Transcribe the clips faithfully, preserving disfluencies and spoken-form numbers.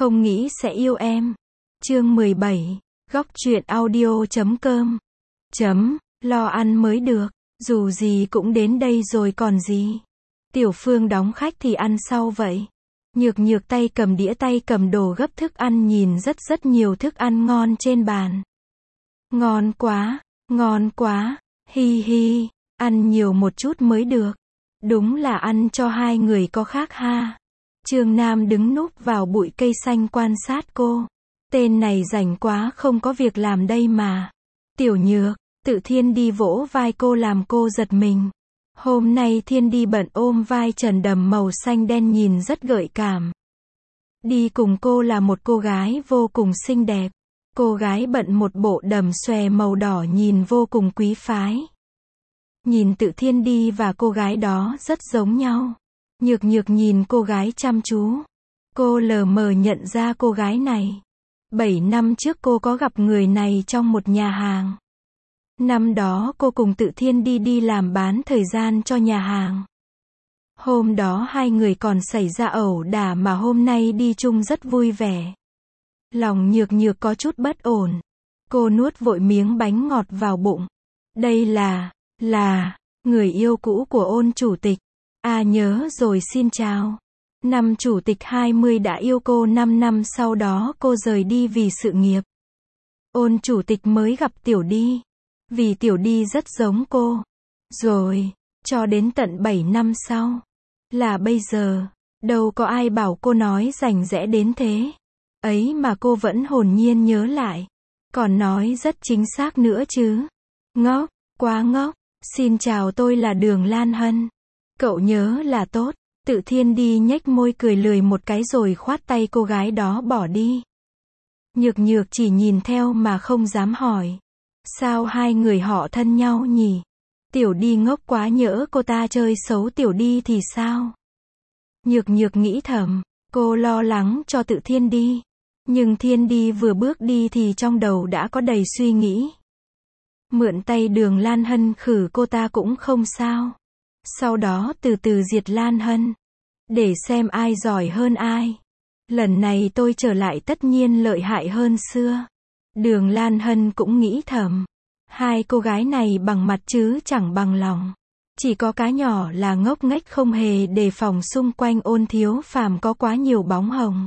Không nghĩ sẽ yêu em. Chương mười bảy, góc truyện audio chấm com. Chấm, lo ăn mới được, dù gì cũng đến đây rồi còn gì. Tiểu Phương đóng khách thì ăn sau vậy. Nhược nhược tay cầm đĩa tay cầm đồ gấp thức ăn nhìn rất rất nhiều thức ăn ngon trên bàn. Ngon quá, ngon quá, hi hi, ăn nhiều một chút mới được. Đúng là ăn cho hai người có khác ha. Trương Nam đứng núp vào bụi cây xanh quan sát cô. Tên này rảnh quá không có việc làm đây mà. Tiểu Nhược, Tự Thiên đi vỗ vai cô làm cô giật mình. Hôm nay Thiên đi bận ôm vai trần đầm màu xanh đen nhìn rất gợi cảm. Đi cùng cô là một cô gái vô cùng xinh đẹp. Cô gái bận một bộ đầm xòe màu đỏ nhìn vô cùng quý phái. Nhìn Tự Thiên đi và cô gái đó rất giống nhau. Nhược nhược nhìn cô gái chăm chú. Cô lờ mờ nhận ra cô gái này. Bảy năm trước cô có gặp người này trong một nhà hàng. Năm đó cô cùng Tự Thiên đi đi làm bán thời gian cho nhà hàng. Hôm đó hai người còn xảy ra ẩu đả mà hôm nay đi chung rất vui vẻ. Lòng nhược nhược có chút bất ổn. Cô nuốt vội miếng bánh ngọt vào bụng. Đây là, là, người yêu cũ của Ôn chủ tịch. À nhớ rồi, xin chào. Năm chủ tịch hai mươi đã yêu cô, năm năm sau đó cô rời đi vì sự nghiệp. Ôn chủ tịch mới gặp Tiểu Đi. Vì Tiểu Đi rất giống cô. Rồi, cho đến tận bảy năm sau. Là bây giờ, đâu có ai bảo cô nói rành rẽ đến thế. Ấy mà cô vẫn hồn nhiên nhớ lại. Còn nói rất chính xác nữa chứ. Ngốc, quá ngốc. Xin chào, tôi là Đường Lan Hân. Cậu nhớ là tốt. Tự Thiên đi nhếch môi cười lười một cái rồi khoát tay cô gái đó bỏ đi. Nhược nhược chỉ nhìn theo mà không dám hỏi. Sao hai người họ thân nhau nhỉ? Tiểu Đi ngốc quá, nhỡ cô ta chơi xấu Tiểu Đi thì sao? Nhược nhược nghĩ thầm. Cô lo lắng cho Tự Thiên đi. Nhưng Thiên đi vừa bước đi thì trong đầu đã có đầy suy nghĩ. Mượn tay Đường Lan Hân khử cô ta cũng không sao. Sau đó từ từ diệt Lan Hân. Để xem ai giỏi hơn ai. Lần này tôi trở lại tất nhiên lợi hại hơn xưa. Đường Lan Hân cũng nghĩ thầm. Hai cô gái này bằng mặt chứ chẳng bằng lòng. Chỉ có cá nhỏ là ngốc nghếch không hề đề phòng xung quanh Ôn Thiếu Phàm có quá nhiều bóng hồng.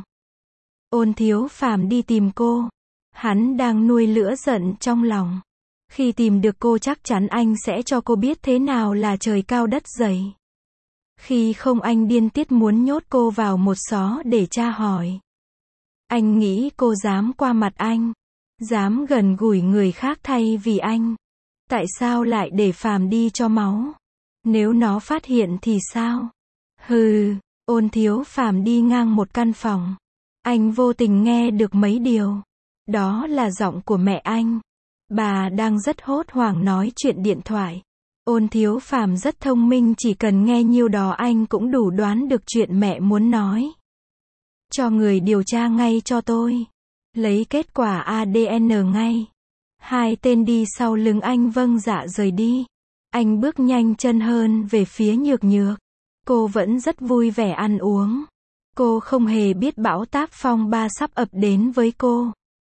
Ôn Thiếu Phàm đi tìm cô. Hắn đang nuôi lửa giận trong lòng. Khi tìm được cô chắc chắn anh sẽ cho cô biết thế nào là trời cao đất dày. Khi không anh điên tiết muốn nhốt cô vào một xó để tra hỏi. Anh nghĩ cô dám qua mặt anh. Dám gần gũi người khác thay vì anh. Tại sao lại để Phàm đi cho máu? Nếu nó phát hiện thì sao? Hừ, Ôn Thiếu Phàm đi ngang một căn phòng. Anh vô tình nghe được mấy điều. Đó là giọng của mẹ anh. Bà đang rất hốt hoảng nói chuyện điện thoại. Ôn Thiếu Phàm rất thông minh, chỉ cần nghe nhiêu đó anh cũng đủ đoán được chuyện mẹ muốn nói. Cho người điều tra ngay cho tôi. Lấy kết quả a đê en ngay. Hai tên đi sau lưng anh vâng dạ rời đi. Anh bước nhanh chân hơn về phía nhược nhược. Cô vẫn rất vui vẻ ăn uống. Cô không hề biết bão táp phong ba sắp ập đến với cô.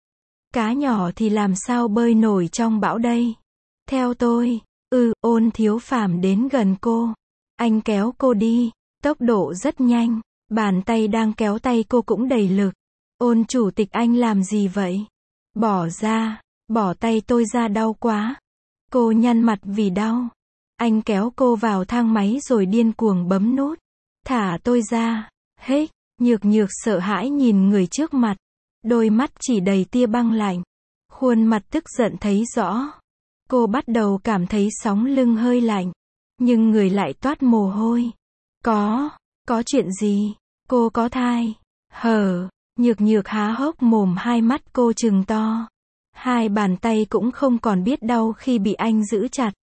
Cá nhỏ thì làm sao bơi nổi trong bão đây? Theo tôi. Ừ, Ôn Thiếu Phàm đến gần cô. Anh kéo cô đi. Tốc độ rất nhanh. Bàn tay đang kéo tay cô cũng đầy lực. Ôn chủ tịch, anh làm gì vậy? Bỏ ra. Bỏ tay tôi ra, đau quá. Cô nhăn mặt vì đau. Anh kéo cô vào thang máy rồi điên cuồng bấm nút. Thả tôi ra. Hếch. Nhược nhược sợ hãi nhìn người trước mặt. Đôi mắt chỉ đầy tia băng lạnh. Khuôn mặt tức giận thấy rõ. Cô bắt đầu cảm thấy sóng lưng hơi lạnh. Nhưng người lại toát mồ hôi. Có, có chuyện gì? Cô có thai? Hờ, nhược nhược há hốc mồm, hai mắt cô trừng to. Hai bàn tay cũng không còn biết đau khi bị anh giữ chặt.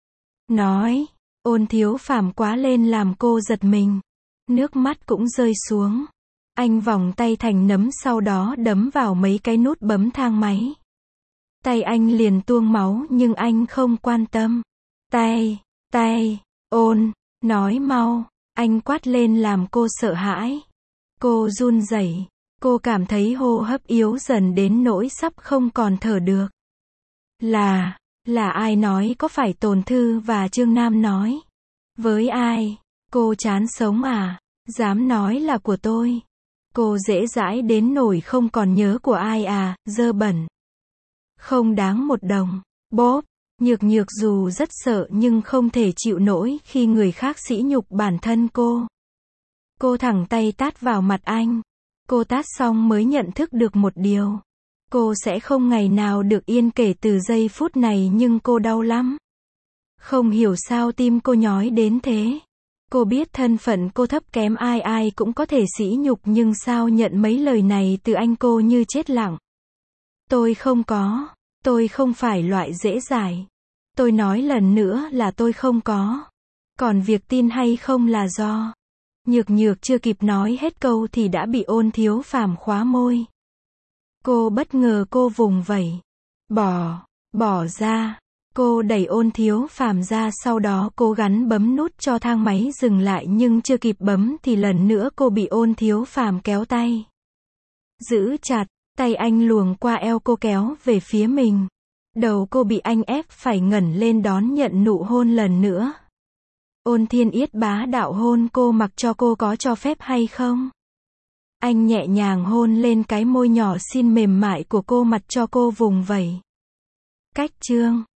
Nói, Ôn Thiếu Phàm quá lên làm cô giật mình. Nước mắt cũng rơi xuống. Anh vòng tay thành nấm sau đó đấm vào mấy cái nút bấm thang máy. Tay anh liền tuôn máu nhưng anh không quan tâm. Tay, tay, Ôn, nói mau. Anh quát lên làm cô sợ hãi. Cô run rẩy. Cô cảm thấy hô hấp yếu dần đến nỗi sắp không còn thở được. Là, là ai nói, có phải Tồn Thư và Trương Nam nói? Với ai? Cô chán sống à? Dám nói là của tôi. Cô dễ dãi đến nỗi không còn nhớ của ai à, dơ bẩn. Không đáng một đồng. Bốp, Nhược Nhược dù rất sợ nhưng không thể chịu nổi khi người khác sỉ nhục bản thân cô. Cô thẳng tay tát vào mặt anh. Cô tát xong mới nhận thức được một điều. Cô sẽ không ngày nào được yên kể từ giây phút này, nhưng cô đau lắm. Không hiểu sao tim cô nhói đến thế. Cô biết thân phận cô thấp kém, ai ai cũng có thể sỉ nhục, nhưng sao nhận mấy lời này từ anh cô như chết lặng. Tôi không có. Tôi không phải loại dễ dãi. Tôi nói lần nữa là tôi không có. Còn việc tin hay không là do. Nhược Nhược chưa kịp nói hết câu thì đã bị Ôn Thiếu Phàm khóa môi. Cô bất ngờ, cô vùng vẫy. Bỏ, bỏ ra. Cô đẩy Ôn Thiếu Phàm ra, sau đó cố gắng bấm nút cho thang máy dừng lại, nhưng chưa kịp bấm thì lần nữa cô bị Ôn Thiếu Phàm kéo tay. Giữ chặt, tay anh luồn qua eo cô kéo về phía mình. Đầu cô bị anh ép phải ngẩng lên đón nhận nụ hôn lần nữa. Ôn Thiên Yết bá đạo hôn cô mặc cho cô có cho phép hay không. Anh nhẹ nhàng hôn lên cái môi nhỏ xinh mềm mại của cô, mặt cho cô vùng vẫy. Cách chương